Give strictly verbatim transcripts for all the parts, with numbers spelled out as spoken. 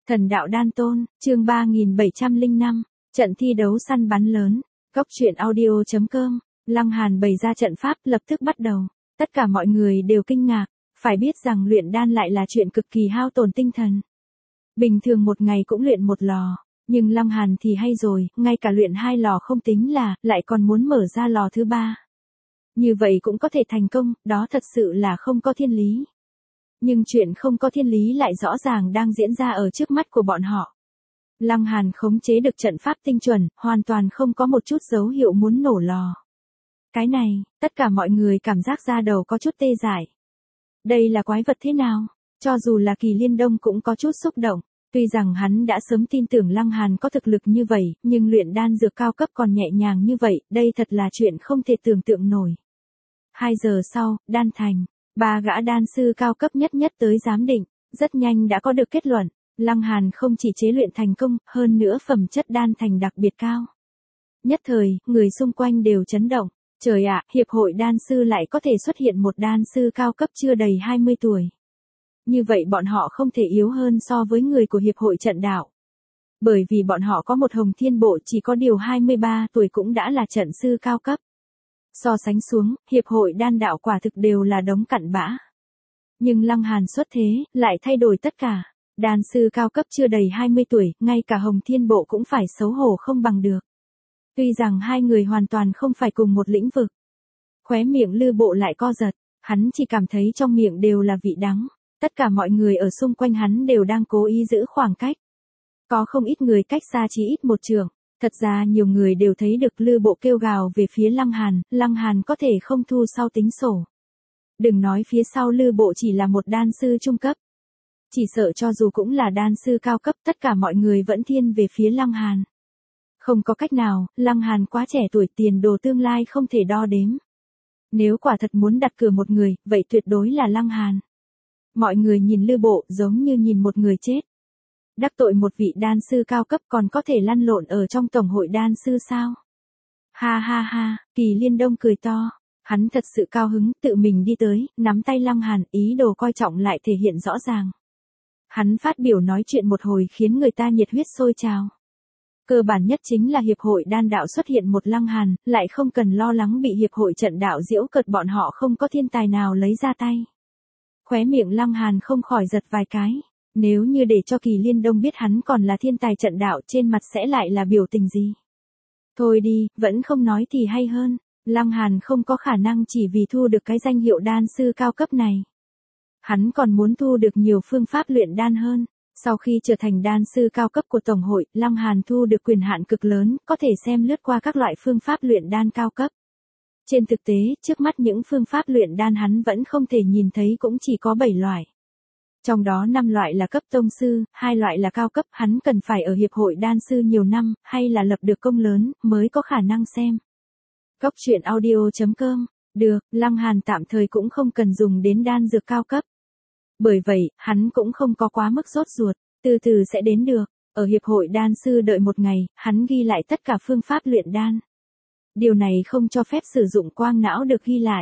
Thần đạo đan tôn, chương ba nghìn bảy trăm lẻ năm, trận thi đấu săn bắn lớn, góc truyện audio chấm com, Lăng Hàn bày ra trận pháp lập tức bắt đầu, tất cả mọi người đều kinh ngạc, phải biết rằng luyện đan lại là chuyện cực kỳ hao tổn tinh thần. Bình thường một ngày cũng luyện một lò, nhưng Lăng Hàn thì hay rồi, ngay cả luyện hai lò không tính là, lại còn muốn mở ra lò thứ ba. Như vậy cũng có thể thành công, đó thật sự là không có thiên lý. Nhưng chuyện không có thiên lý lại rõ ràng đang diễn ra ở trước mắt của bọn họ. Lăng Hàn khống chế được trận pháp tinh chuẩn, hoàn toàn không có một chút dấu hiệu muốn nổ lò. Cái này, tất cả mọi người cảm giác da đầu có chút tê dại. Đây là quái vật thế nào? Cho dù là Kỳ Liên Đông cũng có chút xúc động. Tuy rằng hắn đã sớm tin tưởng Lăng Hàn có thực lực như vậy, nhưng luyện đan dược cao cấp còn nhẹ nhàng như vậy, đây thật là chuyện không thể tưởng tượng nổi. Hai giờ sau, đan thành. Ba gã đan sư cao cấp nhất nhất tới giám định, rất nhanh đã có được kết luận, Lăng Hàn không chỉ chế luyện thành công, hơn nữa phẩm chất đan thành đặc biệt cao. Nhất thời, người xung quanh đều chấn động, trời ạ, hiệp hội đan sư lại có thể xuất hiện một đan sư cao cấp chưa đầy hai mươi tuổi. Như vậy bọn họ không thể yếu hơn so với người của hiệp hội trận đạo. Bởi vì bọn họ có một Hồng Thiên Bộ chỉ có điều hai mươi ba tuổi cũng đã là trận sư cao cấp. So sánh xuống, hiệp hội đan đạo quả thực đều là đống cặn bã. Nhưng Lăng Hàn xuất thế, lại thay đổi tất cả. Đan sư cao cấp chưa đầy hai mươi tuổi, ngay cả Hồng Thiên Bộ cũng phải xấu hổ không bằng được. Tuy rằng hai người hoàn toàn không phải cùng một lĩnh vực. Khóe miệng Lư Bộ lại co giật, hắn chỉ cảm thấy trong miệng đều là vị đắng. Tất cả mọi người ở xung quanh hắn đều đang cố ý giữ khoảng cách. Có không ít người cách xa chỉ ít một trượng. Thật ra nhiều người đều thấy được Lư Bộ kêu gào về phía Lăng Hàn, Lăng Hàn có thể không thu sau tính sổ. Đừng nói phía sau Lư Bộ chỉ là một đan sư trung cấp. Chỉ sợ cho dù cũng là đan sư cao cấp, tất cả mọi người vẫn thiên về phía Lăng Hàn. Không có cách nào, Lăng Hàn quá trẻ tuổi, tiền đồ tương lai không thể đo đếm. Nếu quả thật muốn đặt cược một người, vậy tuyệt đối là Lăng Hàn. Mọi người nhìn Lư Bộ giống như nhìn một người chết. Đắc tội một vị đan sư cao cấp còn có thể lăn lộn ở trong tổng hội đan sư sao? Ha ha ha, Kỳ Liên Đông cười to. Hắn thật sự cao hứng, tự mình đi tới, nắm tay Lăng Hàn, ý đồ coi trọng lại thể hiện rõ ràng. Hắn phát biểu nói chuyện một hồi khiến người ta nhiệt huyết sôi trào. Cơ bản nhất chính là hiệp hội đan đạo xuất hiện một Lăng Hàn, lại không cần lo lắng bị hiệp hội trận đạo giễu cợt, bọn họ không có thiên tài nào lấy ra tay. Khóe miệng Lăng Hàn không khỏi giật vài cái. Nếu như để cho Kỳ Liên Đông biết hắn còn là thiên tài trận đạo, trên mặt sẽ lại là biểu tình gì? Thôi đi, vẫn không nói thì hay hơn. Lăng Hàn không có khả năng chỉ vì thu được cái danh hiệu đan sư cao cấp này. Hắn còn muốn thu được nhiều phương pháp luyện đan hơn. Sau khi trở thành đan sư cao cấp của Tổng hội, Lăng Hàn thu được quyền hạn cực lớn, có thể xem lướt qua các loại phương pháp luyện đan cao cấp. Trên thực tế, trước mắt những phương pháp luyện đan hắn vẫn không thể nhìn thấy cũng chỉ có bảy loại. Trong đó năm loại là cấp tông sư, hai loại là cao cấp, hắn cần phải ở hiệp hội đan sư nhiều năm, hay là lập được công lớn, mới có khả năng xem. Góc truyện audio chấm com, được, Lăng Hàn tạm thời cũng không cần dùng đến đan dược cao cấp. Bởi vậy, hắn cũng không có quá mức sốt ruột, từ từ sẽ đến được. Ở hiệp hội đan sư đợi một ngày, hắn ghi lại tất cả phương pháp luyện đan. Điều này không cho phép sử dụng quang não được ghi lại.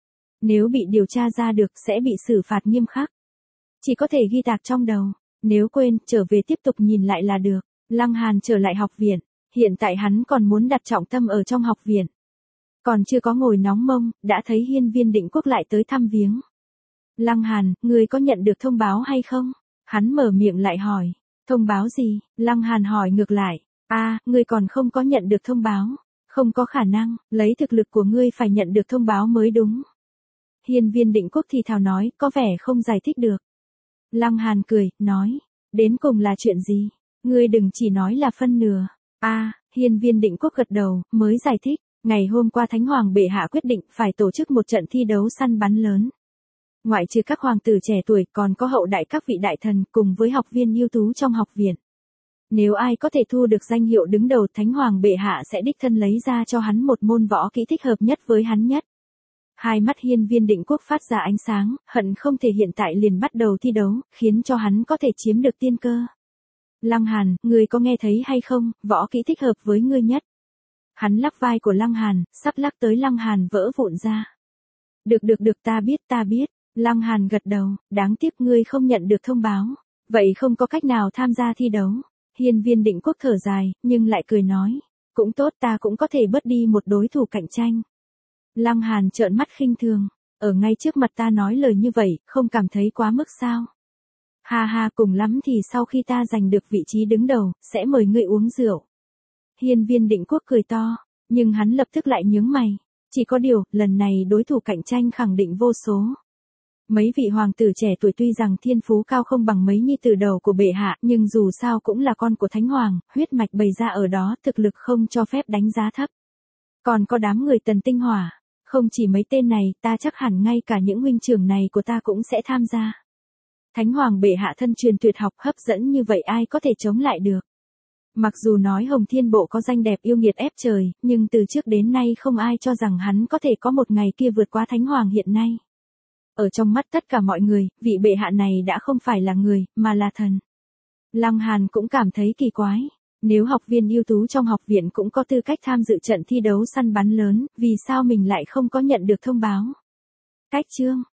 Nếu bị điều tra ra được sẽ bị xử phạt nghiêm khắc. Chỉ có thể ghi tạc trong đầu, nếu quên, trở về tiếp tục nhìn lại là được. Lăng Hàn trở lại học viện, hiện tại hắn còn muốn đặt trọng tâm ở trong học viện. Còn chưa có ngồi nóng mông, đã thấy Hiên Viên Định Quốc lại tới thăm viếng. Lăng Hàn, ngươi có nhận được thông báo hay không? Hắn mở miệng lại hỏi, thông báo gì? Lăng Hàn hỏi ngược lại, a, à, ngươi còn không có nhận được thông báo. Không có khả năng, lấy thực lực của ngươi phải nhận được thông báo mới đúng. Hiên Viên Định Quốc thì thào nói, có vẻ không giải thích được. Lăng Hàn cười, nói, đến cùng là chuyện gì? Ngươi đừng chỉ nói là phân nửa. A, à, Hiên Viên Định Quốc gật đầu, mới giải thích, ngày hôm qua Thánh Hoàng bệ hạ quyết định phải tổ chức một trận thi đấu săn bắn lớn. Ngoại trừ các hoàng tử trẻ tuổi, còn có hậu đại các vị đại thần cùng với học viên ưu tú trong học viện. Nếu ai có thể thu được danh hiệu đứng đầu, Thánh Hoàng bệ hạ sẽ đích thân lấy ra cho hắn một môn võ kỹ thích hợp nhất với hắn nhất. Hai mắt Hiên Viên Định Quốc phát ra ánh sáng, hận không thể hiện tại liền bắt đầu thi đấu, khiến cho hắn có thể chiếm được tiên cơ. Lăng Hàn, ngươi có nghe thấy hay không, võ kỹ thích hợp với ngươi nhất. Hắn lắc vai của Lăng Hàn, sắp lắc tới Lăng Hàn vỡ vụn ra. Được được được, ta biết ta biết. Lăng Hàn gật đầu, đáng tiếc ngươi không nhận được thông báo. Vậy không có cách nào tham gia thi đấu. Hiên Viên Định Quốc thở dài, nhưng lại cười nói. Cũng tốt, ta cũng có thể bớt đi một đối thủ cạnh tranh. Lăng Hàn trợn mắt khinh thường. Ở ngay trước mặt ta nói lời như vậy, không cảm thấy quá mức sao? Ha ha, cùng lắm thì sau khi ta giành được vị trí đứng đầu, sẽ mời ngươi uống rượu. Hiên Viên Định Quốc cười to, nhưng hắn lập tức lại nhướng mày. Chỉ có điều, lần này đối thủ cạnh tranh khẳng định vô số. Mấy vị hoàng tử trẻ tuổi tuy rằng thiên phú cao không bằng mấy nhi tử đầu của bệ hạ, nhưng dù sao cũng là con của Thánh Hoàng, huyết mạch bày ra ở đó, thực lực không cho phép đánh giá thấp. Còn có đám người Tần Tinh Hỏa, không chỉ mấy tên này, ta chắc hẳn ngay cả những huynh trưởng này của ta cũng sẽ tham gia. Thánh Hoàng bệ hạ thân truyền tuyệt học hấp dẫn như vậy ai có thể chống lại được. Mặc dù nói Hồng Thiên Bộ có danh đẹp yêu nghiệt ép trời, nhưng từ trước đến nay không ai cho rằng hắn có thể có một ngày kia vượt qua Thánh Hoàng hiện nay. Ở trong mắt tất cả mọi người, vị bệ hạ này đã không phải là người, mà là thần. Lăng Hàn cũng cảm thấy kỳ quái. Nếu học viên ưu tú trong học viện cũng có tư cách tham dự trận thi đấu săn bắn lớn, vì sao mình lại không có nhận được thông báo? Cách chương